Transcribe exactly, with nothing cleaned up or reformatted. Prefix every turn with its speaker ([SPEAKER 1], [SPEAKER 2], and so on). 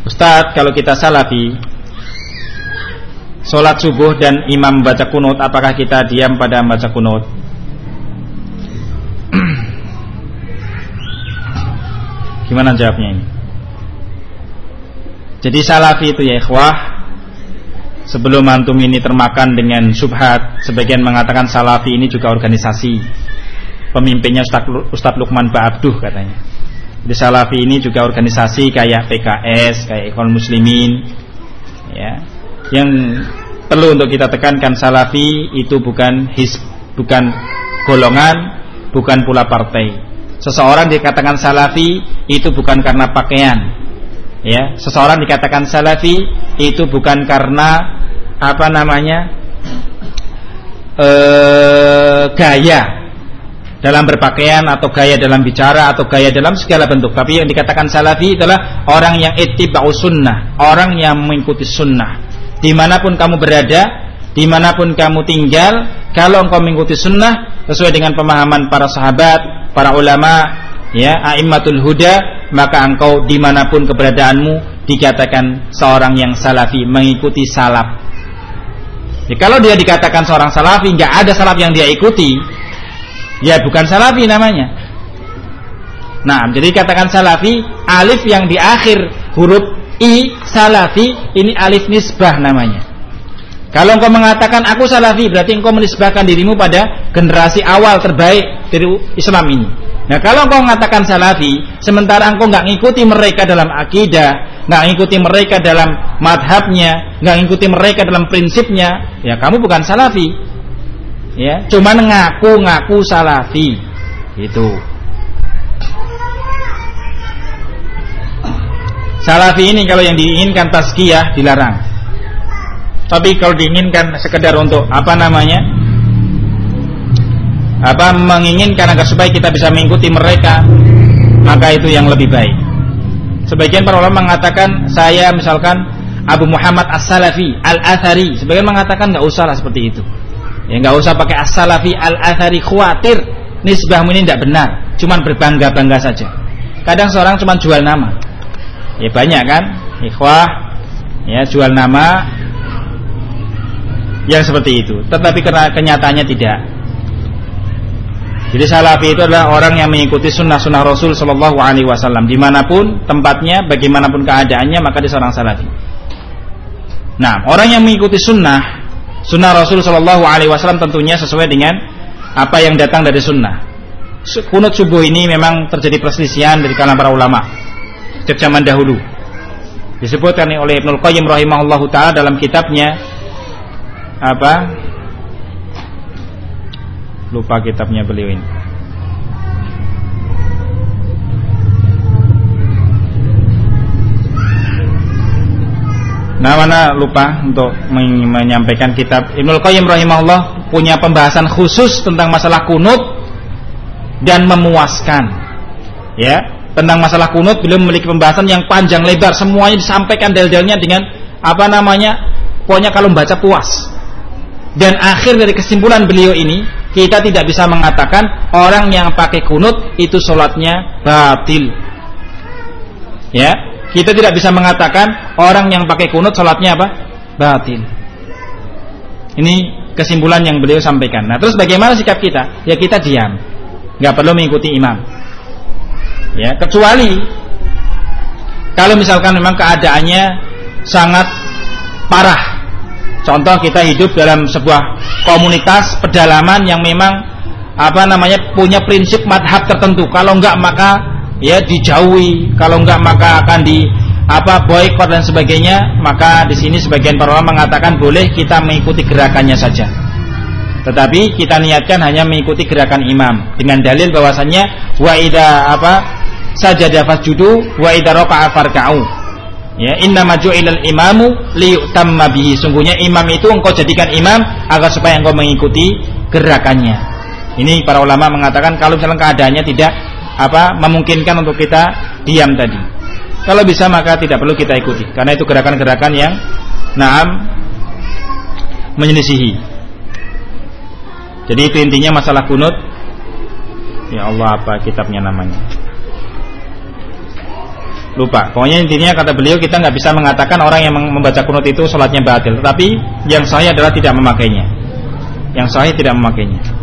[SPEAKER 1] Ustadz, kalau kita salafi, sholat subuh dan imam baca kunut, apakah kita diam pada baca kunut? Gimana jawabnya ini? Jadi salafi itu ya ikhwah, sebelum antum ini termakan dengan syubhat, sebagian mengatakan salafi ini juga organisasi. Pemimpinnya Ustaz, Ustaz Lukman Ba'abduh katanya. Jadi salafi ini juga organisasi kayak P K S, kayak Ikhwanul Muslimin, ya. Yang perlu untuk kita tekankan, salafi itu bukan hizb, bukan golongan, bukan pula partai. Seseorang dikatakan salafi itu bukan karena pakaian, ya. Seseorang dikatakan salafi itu bukan karena apa namanya ee, gaya dalam berpakaian atau gaya dalam bicara atau gaya dalam segala bentuk. Tapi yang dikatakan salafi adalah orang yang ittiba'u sunnah, orang yang mengikuti sunnah. Dimanapun kamu berada, dimanapun kamu tinggal, kalau engkau mengikuti sunnah sesuai dengan pemahaman para sahabat, para ulama, ya, a'immatul huda, maka engkau dimanapun keberadaanmu dikatakan seorang yang salafi, mengikuti salaf. Ya, kalau dia dikatakan seorang salafi, nggak ada salaf yang dia ikuti, ya bukan salafi namanya. Nah, jadi katakan salafi, alif yang di akhir huruf i, salafi, ini alif nisbah namanya. Kalau engkau mengatakan aku salafi, berarti engkau menisbahkan dirimu pada generasi awal terbaik dari Islam ini. Nah, kalau engkau mengatakan salafi, sementara engkau nggak ngikuti mereka dalam akidah, nggak ngikuti mereka dalam madhabnya, nggak ngikuti mereka dalam prinsipnya, ya kamu bukan salafi. Ya, cuman ngaku-ngaku salafi itu. Salafi ini kalau yang diinginkan tazkiyah dilarang. Tapi kalau diinginkan sekedar untuk apa namanya? Apa menginginkan agar supaya kita bisa mengikuti mereka, maka itu yang lebih baik. Sebagian para ulama mengatakan, saya misalkan Abu Muhammad As-Salafi Al-Athari, sebagian mengatakan enggak usah lah seperti itu. Ya enggak usah pakai As-Salafi Al-Athari, khawatir nisbahmu ini tidak benar, cuman berbangga-bangga saja. Kadang seorang cuman jual nama. Ya banyak kan, ikhwah, ya jual nama yang seperti itu. Tetapi karena kenyataannya tidak. Jadi salafi itu adalah orang yang mengikuti sunnah-sunnah Rasul Sallallahu Alaihi Wasallam dimanapun tempatnya, bagaimanapun keadaannya, maka dia seorang salafi. Nah, orang yang mengikuti sunnah, sunnah Rasul Sallallahu Alaihi Wasallam tentunya sesuai dengan apa yang datang dari sunnah. Kunut subuh ini memang terjadi perselisihan dari kalangan para ulama sejak zaman dahulu. Disebutkan oleh Ibnul Qayyim rahimahullahu taala dalam kitabnya apa? Lupa kitabnya beliau ini. Nah, mana lupa untuk menyampaikan kitab Ibnul Qayyim rahimahullah punya pembahasan khusus tentang masalah kunut dan memuaskan. Ya, tentang masalah kunut beliau memiliki pembahasan yang panjang lebar, semuanya disampaikan dalil-dalilnya dengan apa namanya? Pokoknya kalau membaca puas. Dan akhir dari kesimpulan beliau ini, kita tidak bisa mengatakan orang yang pakai kunut itu sholatnya batil. Ya, kita tidak bisa mengatakan orang yang pakai kunut sholatnya apa? Batil. Ini kesimpulan yang beliau sampaikan. Nah, terus bagaimana sikap kita? Ya kita diam, nggak perlu mengikuti imam. Ya, kecuali kalau misalkan memang keadaannya sangat parah. Contoh kita hidup dalam sebuah komunitas pedalaman yang memang apa namanya punya prinsip madhab tertentu. Kalau enggak maka ya dijauhi, kalau enggak maka akan di apa boikot dan sebagainya. Maka di sini sebagian para ulama mengatakan boleh kita mengikuti gerakannya saja. Tetapi kita niatkan hanya mengikuti gerakan imam dengan dalil bahwasannya wa idza apa sajada fasjudu wa idza raka'a farka'u. Ya, innama ju'ilal imamu liyutamma bihi. Sungguhnya imam itu engkau jadikan imam agar supaya engkau mengikuti gerakannya. Ini para ulama mengatakan kalau misalnya keadaannya tidak apa memungkinkan untuk kita diam tadi. Kalau bisa maka tidak perlu kita ikuti karena itu gerakan-gerakan yang naam menyelisihi. Jadi itu intinya masalah kunut. Ya Allah, apa kitabnya namanya? lupa. Pokoknya intinya kata beliau kita nggak bisa mengatakan orang yang membaca kunut itu sholatnya batil. Tetapi yang sahih adalah tidak memakainya. Yang sahih tidak memakainya.